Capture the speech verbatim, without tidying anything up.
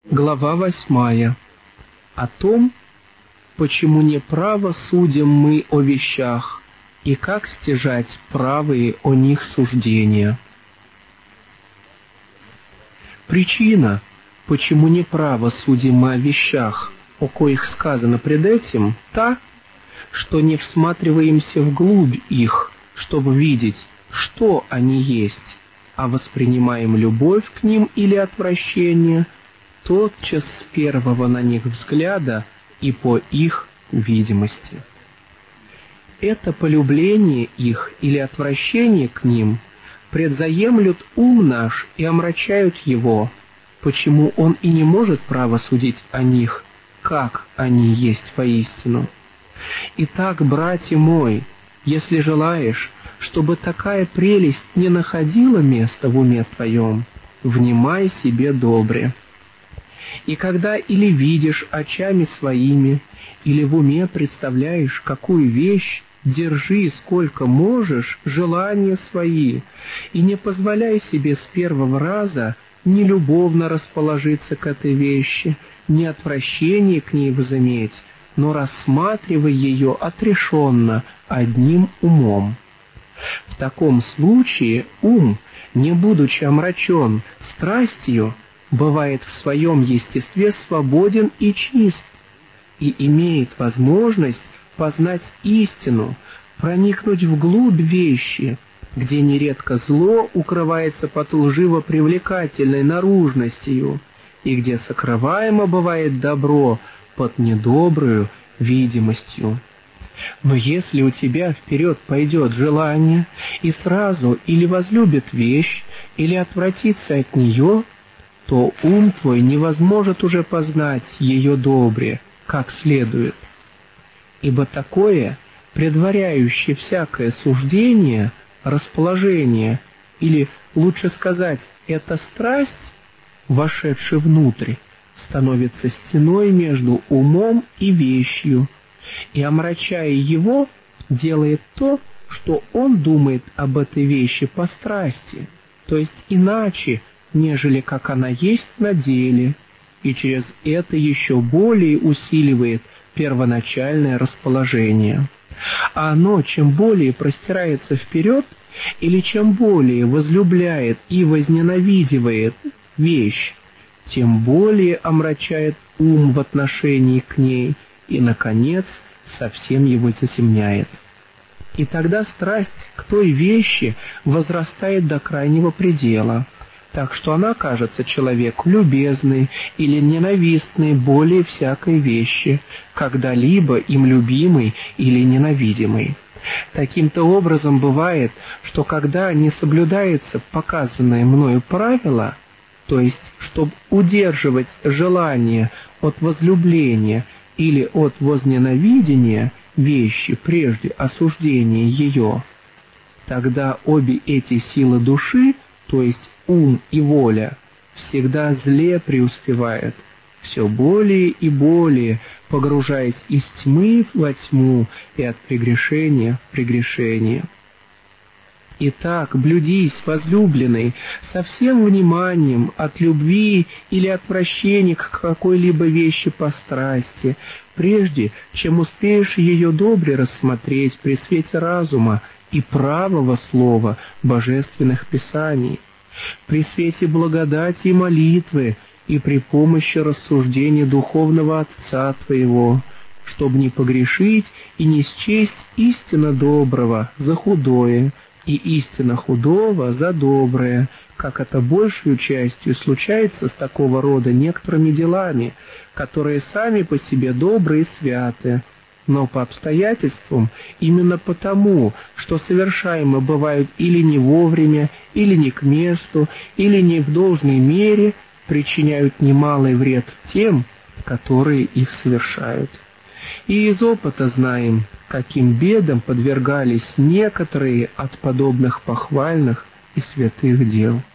Глава восьмая. О том, почему неправо судим мы о вещах, и как стяжать правые о них суждения. Причина, почему неправо судим мы о вещах, о коих сказано пред этим, та, что не всматриваемся вглубь их, чтобы видеть, что они есть, а воспринимаем любовь к ним или отвращение тотчас с первого на них взгляда и по их видимости. Это полюбление их или отвращение к ним предзаемлют ум наш и омрачают его, почему он и не может право судить о них, как они есть воистину. Итак, братья мой, если желаешь, чтобы такая прелесть не находила места в уме твоем, внимай себе добре. И когда или видишь очами своими, или в уме представляешь какую вещь, держи сколько можешь желания свои, и не позволяй себе с первого раза ни любовно расположиться к этой вещи, ни отвращение к ней возыметь, но рассматривай ее отрешенно, одним умом. В таком случае ум, не будучи омрачен страстью, бывает в своем естестве свободен и чист, и имеет возможность познать истину, проникнуть вглубь вещи, где нередко зло укрывается под лживо-привлекательной наружностью, и где сокрываемо бывает добро под недобрую видимостью. Но если у тебя вперед пойдет желание, и сразу или возлюбит вещь, или отвратится от нее, то ум твой не возможет уже познать ее добре, как следует. Ибо такое, предваряющее всякое суждение, расположение, или, лучше сказать, эта страсть, вошедшая внутрь, становится стеной между умом и вещью, и, омрачая его, делает то, что он думает об этой вещи по страсти, то есть иначе, нежели как она есть на деле, и через это еще более усиливает первоначальное расположение. А оно, чем более простирается вперед, или чем более возлюбляет и возненавидивает вещь, тем более омрачает ум в отношении к ней и, наконец, совсем его затемняет. И тогда страсть к той вещи возрастает до крайнего предела, так что она кажется человеку любезной или ненавистной более всякой вещи, когда-либо им любимой или ненавидимой. Таким-то образом бывает, что когда не соблюдается показанное мною правило, то есть, чтобы удерживать желание от возлюбления или от возненавидения вещи прежде осуждения ее, тогда обе эти силы души, то есть ум и воля, всегда зле преуспевают, все более и более погружаясь из тьмы во тьму и от прегрешения в прегрешение. Итак, блюдись, возлюбленный, со всем вниманием от любви или отвращения к какой-либо вещи по страсти, прежде чем успеешь ее добре рассмотреть при свете разума и правого слова божественных писаний, при свете благодати и молитвы и при помощи рассуждения духовного Отца твоего, чтобы не погрешить и не счесть истинно доброго за худое, и истинно худого за доброе, как это большую частью случается с такого рода некоторыми делами, которые сами по себе добрые и святы, но по обстоятельствам именно потому, что совершаемы бывают или не вовремя, или не к месту, или не в должной мере, причиняют немалый вред тем, которые их совершают. И из опыта знаем, каким бедам подвергались некоторые от подобных похвальных и святых дел.